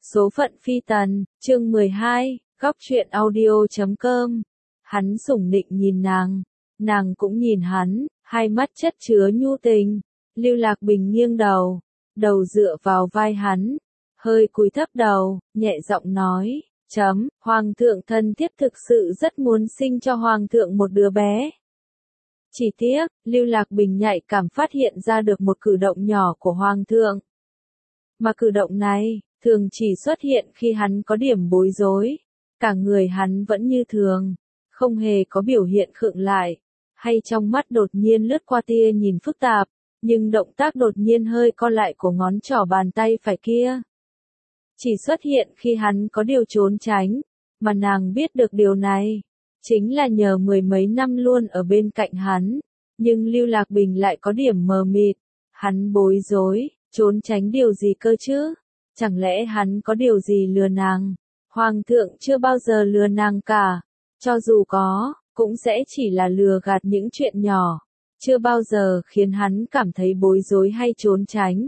Số phận phi tần, chương 12, góc truyện audio.com. Hắn sủng nịnh nhìn nàng cũng nhìn hắn, hai mắt chất chứa nhu tình. Lưu Lạc Bình nghiêng đầu, đầu dựa vào vai hắn, hơi cúi thấp đầu, nhẹ giọng nói, Hoàng thượng thân thiếp thực sự rất muốn sinh cho Hoàng thượng một đứa bé. Chỉ tiếc, Lưu Lạc Bình nhạy cảm phát hiện ra được một cử động nhỏ của Hoàng thượng. Mà cử động này, thường chỉ xuất hiện khi hắn có điểm bối rối. Cả người hắn vẫn như thường, không hề có biểu hiện khựng lại, hay trong mắt đột nhiên lướt qua tia nhìn phức tạp, nhưng động tác đột nhiên hơi co lại của ngón trỏ bàn tay phải kia. Chỉ xuất hiện khi hắn có điều trốn tránh, mà nàng biết được điều này, chính là nhờ mười mấy năm luôn ở bên cạnh hắn, nhưng Lưu Lạc Bình lại có điểm mờ mịt, hắn bối rối, trốn tránh điều gì cơ chứ? Chẳng lẽ hắn có điều gì lừa nàng? Hoàng thượng chưa bao giờ lừa nàng cả, cho dù có, cũng sẽ chỉ là lừa gạt những chuyện nhỏ, chưa bao giờ khiến hắn cảm thấy bối rối hay trốn tránh.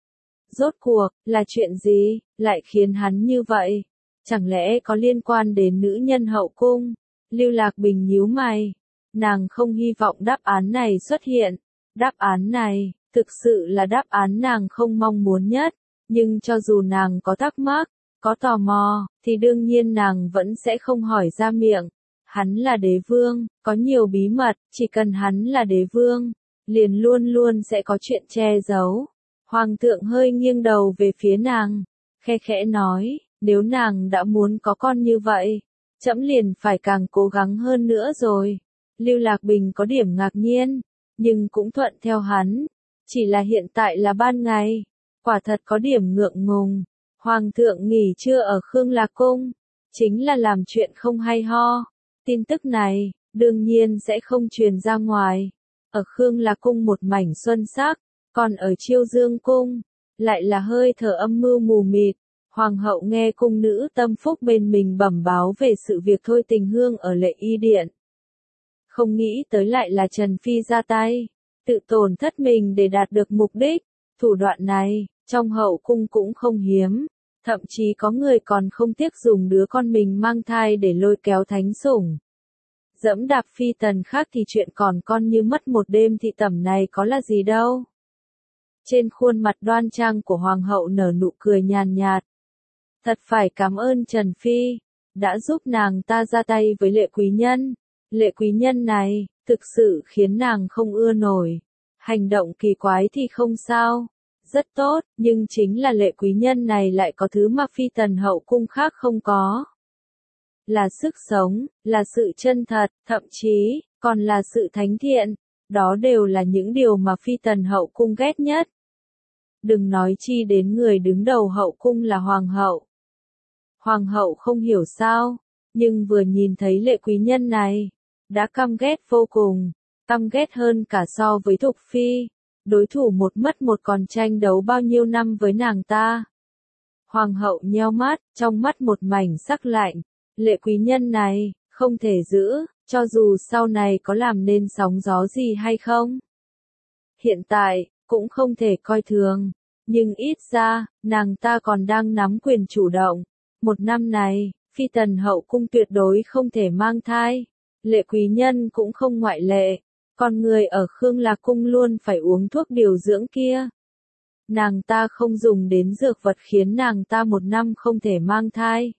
Rốt cuộc, là chuyện gì, lại khiến hắn như vậy? Chẳng lẽ có liên quan đến nữ nhân hậu cung? Lưu Lạc Bình nhíu mày, nàng không hy vọng đáp án này xuất hiện. Đáp án này, thực sự là đáp án nàng không mong muốn nhất, nhưng cho dù nàng có thắc mắc, có tò mò, thì đương nhiên nàng vẫn sẽ không hỏi ra miệng. Hắn là đế vương, có nhiều bí mật, chỉ cần hắn là đế vương, liền luôn luôn sẽ có chuyện che giấu. Hoàng thượng hơi nghiêng đầu về phía nàng, khe khẽ nói, nếu nàng đã muốn có con như vậy, trẫm liền phải càng cố gắng hơn nữa rồi. Lưu Lạc Bình có điểm ngạc nhiên, nhưng cũng thuận theo hắn, chỉ là hiện tại là ban ngày, quả thật có điểm ngượng ngùng. Hoàng thượng nghỉ trưa ở Khương Lạc Cung, chính là làm chuyện không hay ho. Tin tức này, đương nhiên sẽ không truyền ra ngoài. Ở Khương Lạc Cung một mảnh xuân sắc, còn ở Chiêu Dương Cung, lại là hơi thở âm mưu mù mịt. Hoàng hậu nghe cung nữ tâm phúc bên mình bẩm báo về sự việc Thôi Tình Hương ở Lệ Y Điện. Không nghĩ tới lại là Trần Phi ra tay, tự tổn thất mình để đạt được mục đích. Thủ đoạn này, trong hậu cung cũng không hiếm, thậm chí có người còn không tiếc dùng đứa con mình mang thai để lôi kéo thánh sủng. Dẫm đạp phi tần khác thì chuyện còn con như mất một đêm thị tẩm này có là gì đâu. Trên khuôn mặt đoan trang của hoàng hậu nở nụ cười nhàn nhạt. Thật phải cảm ơn Trần Phi, đã giúp nàng ta ra tay với Lệ quý nhân. Lệ quý nhân này, thực sự khiến nàng không ưa nổi. Hành động kỳ quái thì không sao, rất tốt, nhưng chính là Lệ quý nhân này lại có thứ mà phi tần hậu cung khác không có. Là sức sống, là sự chân thật, thậm chí, còn là sự thánh thiện. Đó đều là những điều mà phi tần hậu cung ghét nhất. Đừng nói chi đến người đứng đầu hậu cung là hoàng hậu. Hoàng hậu không hiểu sao, nhưng vừa nhìn thấy Lệ quý nhân này, đã căm ghét vô cùng, căm ghét hơn cả so với Thục Phi, đối thủ một mất một còn tranh đấu bao nhiêu năm với nàng ta. Hoàng hậu nheo mắt, trong mắt một mảnh sắc lạnh, Lệ quý nhân này, không thể giữ, cho dù sau này có làm nên sóng gió gì hay không. Hiện tại, cũng không thể coi thường, nhưng ít ra, nàng ta còn đang nắm quyền chủ động. Một năm này, phi tần hậu cung tuyệt đối không thể mang thai. Lệ quý nhân cũng không ngoại lệ, còn người ở Khương Lạc Cung luôn phải uống thuốc điều dưỡng kia. Nàng ta không dùng đến dược vật khiến nàng ta một năm không thể mang thai,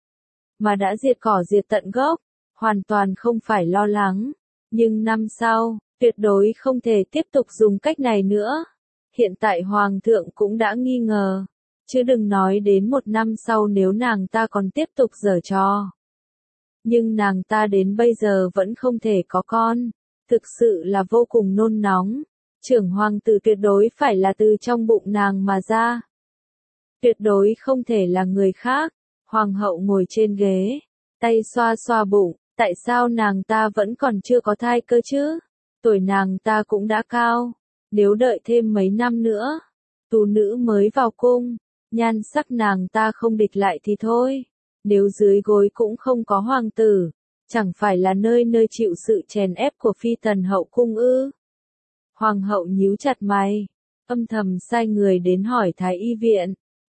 mà đã diệt cỏ diệt tận gốc, hoàn toàn không phải lo lắng. Nhưng năm sau, tuyệt đối không thể tiếp tục dùng cách này nữa. Hiện tại Hoàng thượng cũng đã nghi ngờ, chứ đừng nói đến một năm sau nếu nàng ta còn tiếp tục giở trò. Nhưng nàng ta đến bây giờ vẫn không thể có con, thực sự là vô cùng nôn nóng. Trưởng hoàng tử tuyệt đối phải là từ trong bụng nàng mà ra. Tuyệt đối không thể là người khác. Hoàng hậu ngồi trên ghế, tay xoa xoa bụng, tại sao nàng ta vẫn còn chưa có thai cơ chứ? Tuổi nàng ta cũng đã cao, nếu đợi thêm mấy năm nữa, tú nữ mới vào cung, nhan sắc nàng ta không địch lại thì thôi. Nếu dưới gối cũng không có hoàng tử, chẳng phải là nơi nơi chịu sự chèn ép của phi tần hậu cung ư? Hoàng hậu nhíu chặt mày, âm thầm sai người đến hỏi thái y viện,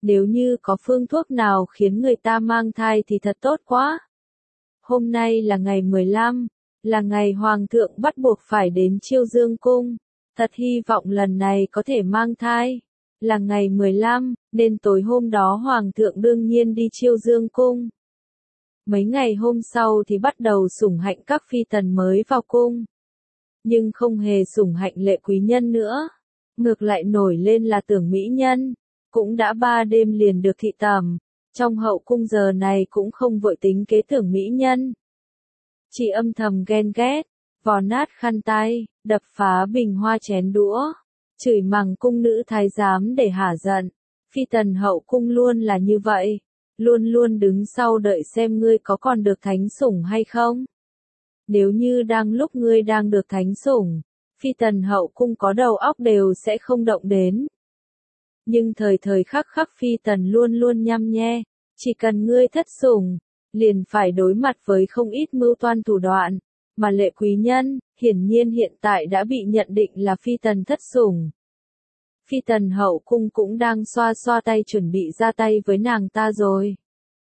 Nếu như có phương thuốc nào khiến người ta mang thai thì thật tốt quá. Hôm nay là ngày 15, là ngày Hoàng thượng bắt buộc phải đến Chiêu Dương Cung. Thật hy vọng lần này có thể mang thai. Là ngày 15, nên tối hôm đó Hoàng thượng đương nhiên đi Chiêu Dương Cung. Mấy ngày hôm sau thì bắt đầu sủng hạnh các phi tần mới vào cung. Nhưng không hề sủng hạnh Lệ Quý Nhân nữa. Ngược lại nổi lên là Tưởng Mỹ Nhân. Cũng đã 3 đêm liền được thị tẩm. Trong hậu cung giờ này cũng không vội tính kế Tưởng Mỹ Nhân. Chỉ âm thầm ghen ghét, vò nát khăn tay, đập phá bình hoa chén đũa, chửi mắng cung nữ thái giám để hả giận. Phi tần hậu cung luôn là như vậy, luôn luôn đứng sau đợi xem ngươi có còn được thánh sủng hay không. Nếu như đang lúc ngươi đang được thánh sủng, phi tần hậu cung có đầu óc đều sẽ không động đến. Nhưng thời thời khắc khắc phi tần luôn luôn nhăm nhe, chỉ cần ngươi thất sủng, liền phải đối mặt với không ít mưu toan thủ đoạn, mà Lệ Quý Nhân, hiển nhiên hiện tại đã bị nhận định là phi tần thất sủng. Phi tần hậu cung cũng đang xoa xoa tay chuẩn bị ra tay với nàng ta rồi.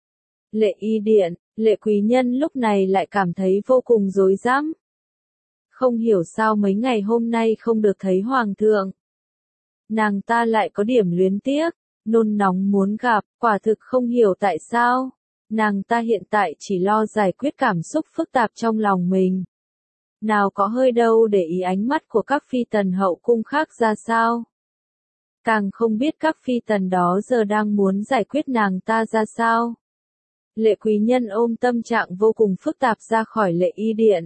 Lệ Y Điện, Lệ Quý Nhân lúc này lại cảm thấy vô cùng rối rắm. Không hiểu sao mấy ngày hôm nay không được thấy Hoàng thượng. Nàng ta lại có điểm luyến tiếc, nôn nóng muốn gặp, quả thực không hiểu tại sao. Nàng ta hiện tại chỉ lo giải quyết cảm xúc phức tạp trong lòng mình. Nào có hơi đâu để ý ánh mắt của các phi tần hậu cung khác ra sao. Càng không biết các phi tần đó giờ đang muốn giải quyết nàng ta ra sao. Lệ Quý Nhân ôm tâm trạng vô cùng phức tạp ra khỏi Lệ Y Điện.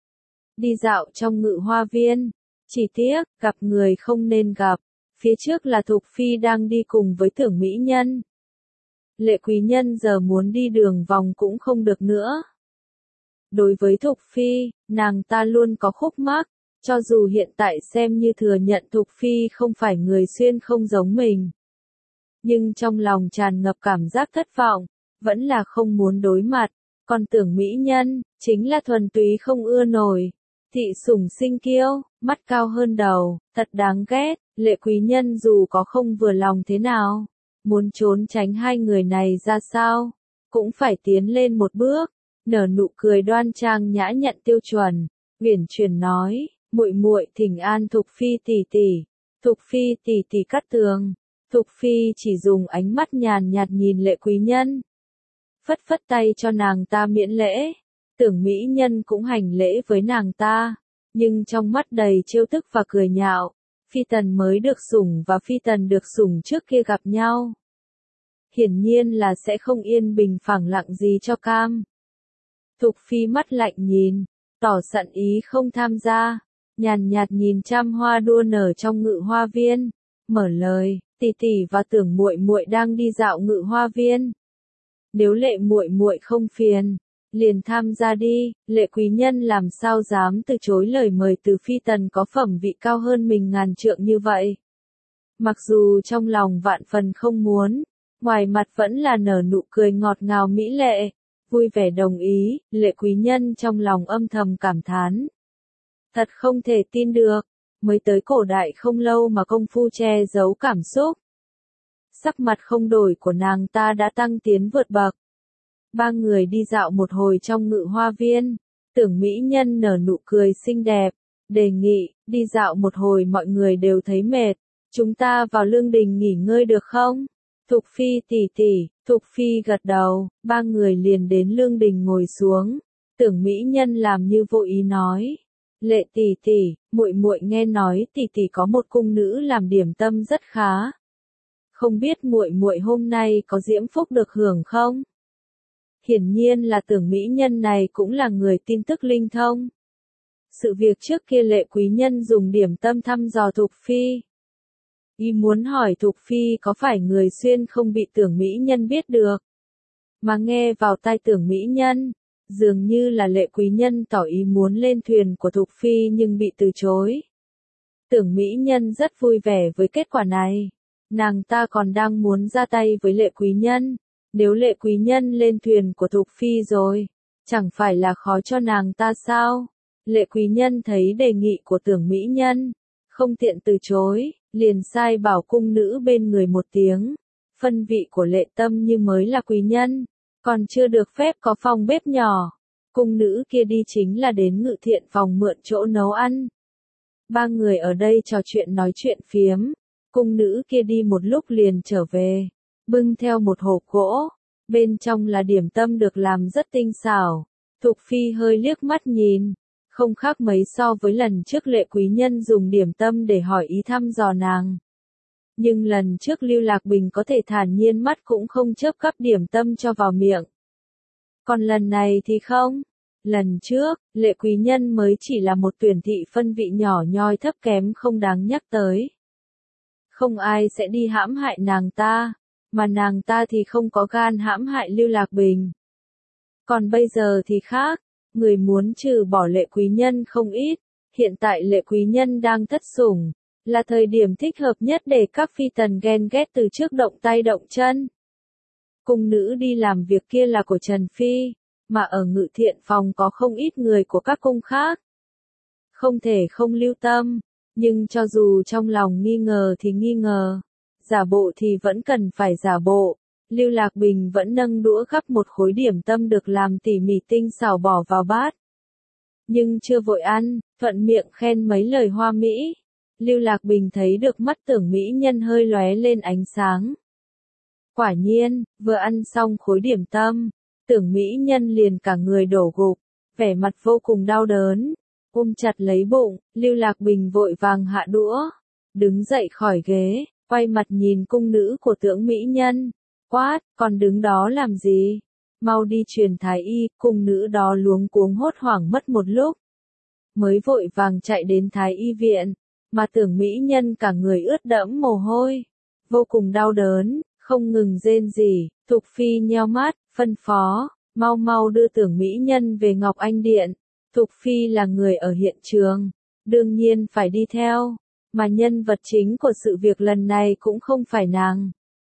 Đi dạo trong Ngự Hoa Viên. Chỉ tiếc, gặp người không nên gặp. Phía trước là Thục Phi đang đi cùng với Tưởng Mỹ Nhân. Lệ Quý Nhân giờ muốn đi đường vòng cũng không được nữa. Đối với Thục Phi, nàng ta luôn có khúc mắc, cho dù hiện tại xem như thừa nhận Thục Phi không phải người xuyên không giống mình. Nhưng trong lòng tràn ngập cảm giác thất vọng, vẫn là không muốn đối mặt, còn Tưởng Mỹ Nhân, chính là thuần túy không ưa nổi. Thị sủng sinh kiêu, mắt cao hơn đầu, thật đáng ghét. Lệ Quý Nhân dù có không vừa lòng thế nào, muốn trốn tránh hai người này ra sao, cũng phải tiến lên một bước, nở nụ cười đoan trang nhã nhặn tiêu chuẩn, uyển chuyển nói, muội muội thỉnh an Thục Phi tỷ tỷ. Thục Phi tỷ tỷ cắt tường. Thục Phi chỉ dùng ánh mắt nhàn nhạt nhìn Lệ Quý Nhân, phất phất tay cho nàng ta miễn lễ. Tưởng Mỹ Nhân cũng hành lễ với nàng ta, nhưng trong mắt đầy trêu tức và cười nhạo. Phi tần mới được sủng và phi tần được sủng trước kia gặp nhau. Hiển nhiên là sẽ không yên bình phẳng lặng gì cho cam. Thục Phi mắt lạnh nhìn, tỏ sẵn ý không tham gia, nhàn nhạt nhìn trăm hoa đua nở trong Ngự Hoa Viên, mở lời, tỷ tỷ và Tưởng muội muội đang đi dạo Ngự Hoa Viên. Nếu Lệ muội muội không phiền, liền tham gia đi. Lệ Quý Nhân làm sao dám từ chối lời mời từ phi tần có phẩm vị cao hơn mình ngàn trượng như vậy. Mặc dù trong lòng vạn phần không muốn, ngoài mặt vẫn là nở nụ cười ngọt ngào mỹ lệ, vui vẻ đồng ý. Lệ Quý Nhân trong lòng âm thầm cảm thán. Thật không thể tin được, mới tới cổ đại không lâu mà công phu che giấu cảm xúc. Sắc mặt không đổi của nàng ta đã tăng tiến vượt bậc. Ba người đi dạo một hồi trong Ngự Hoa Viên, Tưởng Mỹ Nhân nở nụ cười xinh đẹp, đề nghị, đi dạo một hồi mọi người đều thấy mệt, chúng ta vào lương đình nghỉ ngơi được không? Thục Phi tỷ tỷ. Thục Phi gật đầu, ba người liền đến lương đình ngồi xuống. Tưởng Mỹ Nhân làm như vô ý nói, Lệ tỷ tỷ, muội muội nghe nói tỷ tỷ có một cung nữ làm điểm tâm rất khá. Không biết muội muội hôm nay có diễm phúc được hưởng không? Hiển nhiên là Tưởng Mỹ Nhân này cũng là người tin tức linh thông. Sự việc trước kia Lệ Quý Nhân dùng điểm tâm thăm dò Thục Phi. Y muốn hỏi Thục Phi có phải người xuyên không bị Tưởng Mỹ Nhân biết được. Mà nghe vào tai Tưởng Mỹ Nhân, dường như là Lệ Quý Nhân tỏ ý muốn lên thuyền của Thục Phi nhưng bị từ chối. Tưởng Mỹ Nhân rất vui vẻ với kết quả này. Nàng ta còn đang muốn ra tay với Lệ Quý Nhân. Nếu Lệ Quý Nhân lên thuyền của Thục Phi rồi, chẳng phải là khó cho nàng ta sao? Lệ Quý Nhân thấy đề nghị của Tưởng Mỹ Nhân, không tiện từ chối, liền sai bảo cung nữ bên người một tiếng, phân vị của Lệ Tâm Như mới là quý nhân, còn chưa được phép có phòng bếp nhỏ. Cung nữ kia đi chính là đến Ngự Thiện phòng mượn chỗ nấu ăn. Ba người ở đây trò chuyện nói chuyện phiếm, cung nữ kia đi một lúc liền trở về, bưng theo một hộp gỗ, bên trong là điểm tâm được làm rất tinh xảo. Thục Phi hơi liếc mắt nhìn, không khác mấy so với lần trước Lệ quý nhân dùng điểm tâm để hỏi ý thăm dò nàng. Nhưng lần trước Lưu Lạc Bình có thể thản nhiên mắt cũng không chớp cắp điểm tâm cho vào miệng. Còn lần này thì không. Lần trước, Lệ quý nhân mới chỉ là một tuyển thị phân vị nhỏ nhoi thấp kém không đáng nhắc tới. Không ai sẽ đi hãm hại nàng ta, mà nàng ta thì không có gan hãm hại Lưu Lạc Bình. Còn bây giờ thì khác, người muốn trừ bỏ Lệ quý nhân không ít, hiện tại Lệ quý nhân đang thất sủng, là thời điểm thích hợp nhất để các phi tần ghen ghét từ trước động tay động chân. Cung nữ đi làm việc kia là của Trần Phi, mà ở Ngự Thiện phòng có không ít người của các cung khác. Không thể không lưu tâm, nhưng cho dù trong lòng nghi ngờ thì nghi ngờ, giả bộ thì vẫn cần phải giả bộ. Lưu Lạc Bình vẫn nâng đũa gắp một khối điểm tâm được làm tỉ mỉ tinh xảo bỏ vào bát. Nhưng chưa vội ăn, thuận miệng khen mấy lời hoa mỹ. Lưu Lạc Bình thấy được mắt Tưởng mỹ nhân hơi lóe lên ánh sáng. Quả nhiên, vừa ăn xong khối điểm tâm, Tưởng mỹ nhân liền cả người đổ gục, vẻ mặt vô cùng đau đớn, ôm chặt lấy bụng. Lưu Lạc Bình vội vàng hạ đũa, đứng dậy khỏi ghế, quay mặt nhìn cung nữ của Tưởng mỹ nhân, quát, còn đứng đó làm gì? Mau đi truyền thái y. Cung nữ đó luống cuống hốt hoảng mất một lúc, mới vội vàng chạy đến thái y viện, mà Tưởng mỹ nhân cả người ướt đẫm mồ hôi, vô cùng đau đớn, không ngừng rên rỉ. Thục Phi nheo mắt, phân phó, mau mau đưa Tưởng mỹ nhân về Ngọc Anh Điện. Thục Phi là người ở hiện trường, đương nhiên phải đi theo, mà nhân vật chính của sự việc lần này cũng không phải nàng,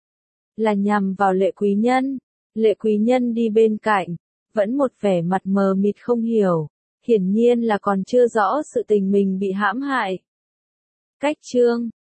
là nhằm vào Lệ quý nhân. Lệ quý nhân đi bên cạnh, vẫn một vẻ mặt mờ mịt không hiểu, hiển nhiên là còn chưa rõ sự tình mình bị hãm hại. Cách chương